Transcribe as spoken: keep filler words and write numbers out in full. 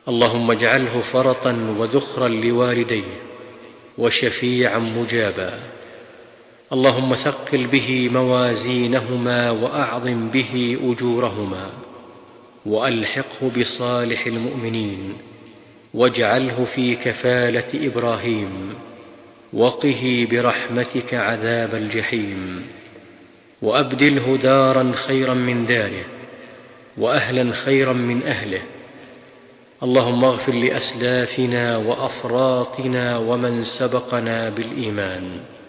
اللهم اجعله فرطا وذخرا لوالديه وشفيعا مجابا. اللهم ثقل به موازينهما وأعظم به أجورهما، وألحقه بصالح المؤمنين، واجعله في كفالة إبراهيم، وقه برحمتك عذاب الجحيم. وأبدله دارا خيرا من داره، وأهلا خيرا من أهله. اللهم اغفر لأسلافنا وأفراطنا ومن سبقنا بالإيمان.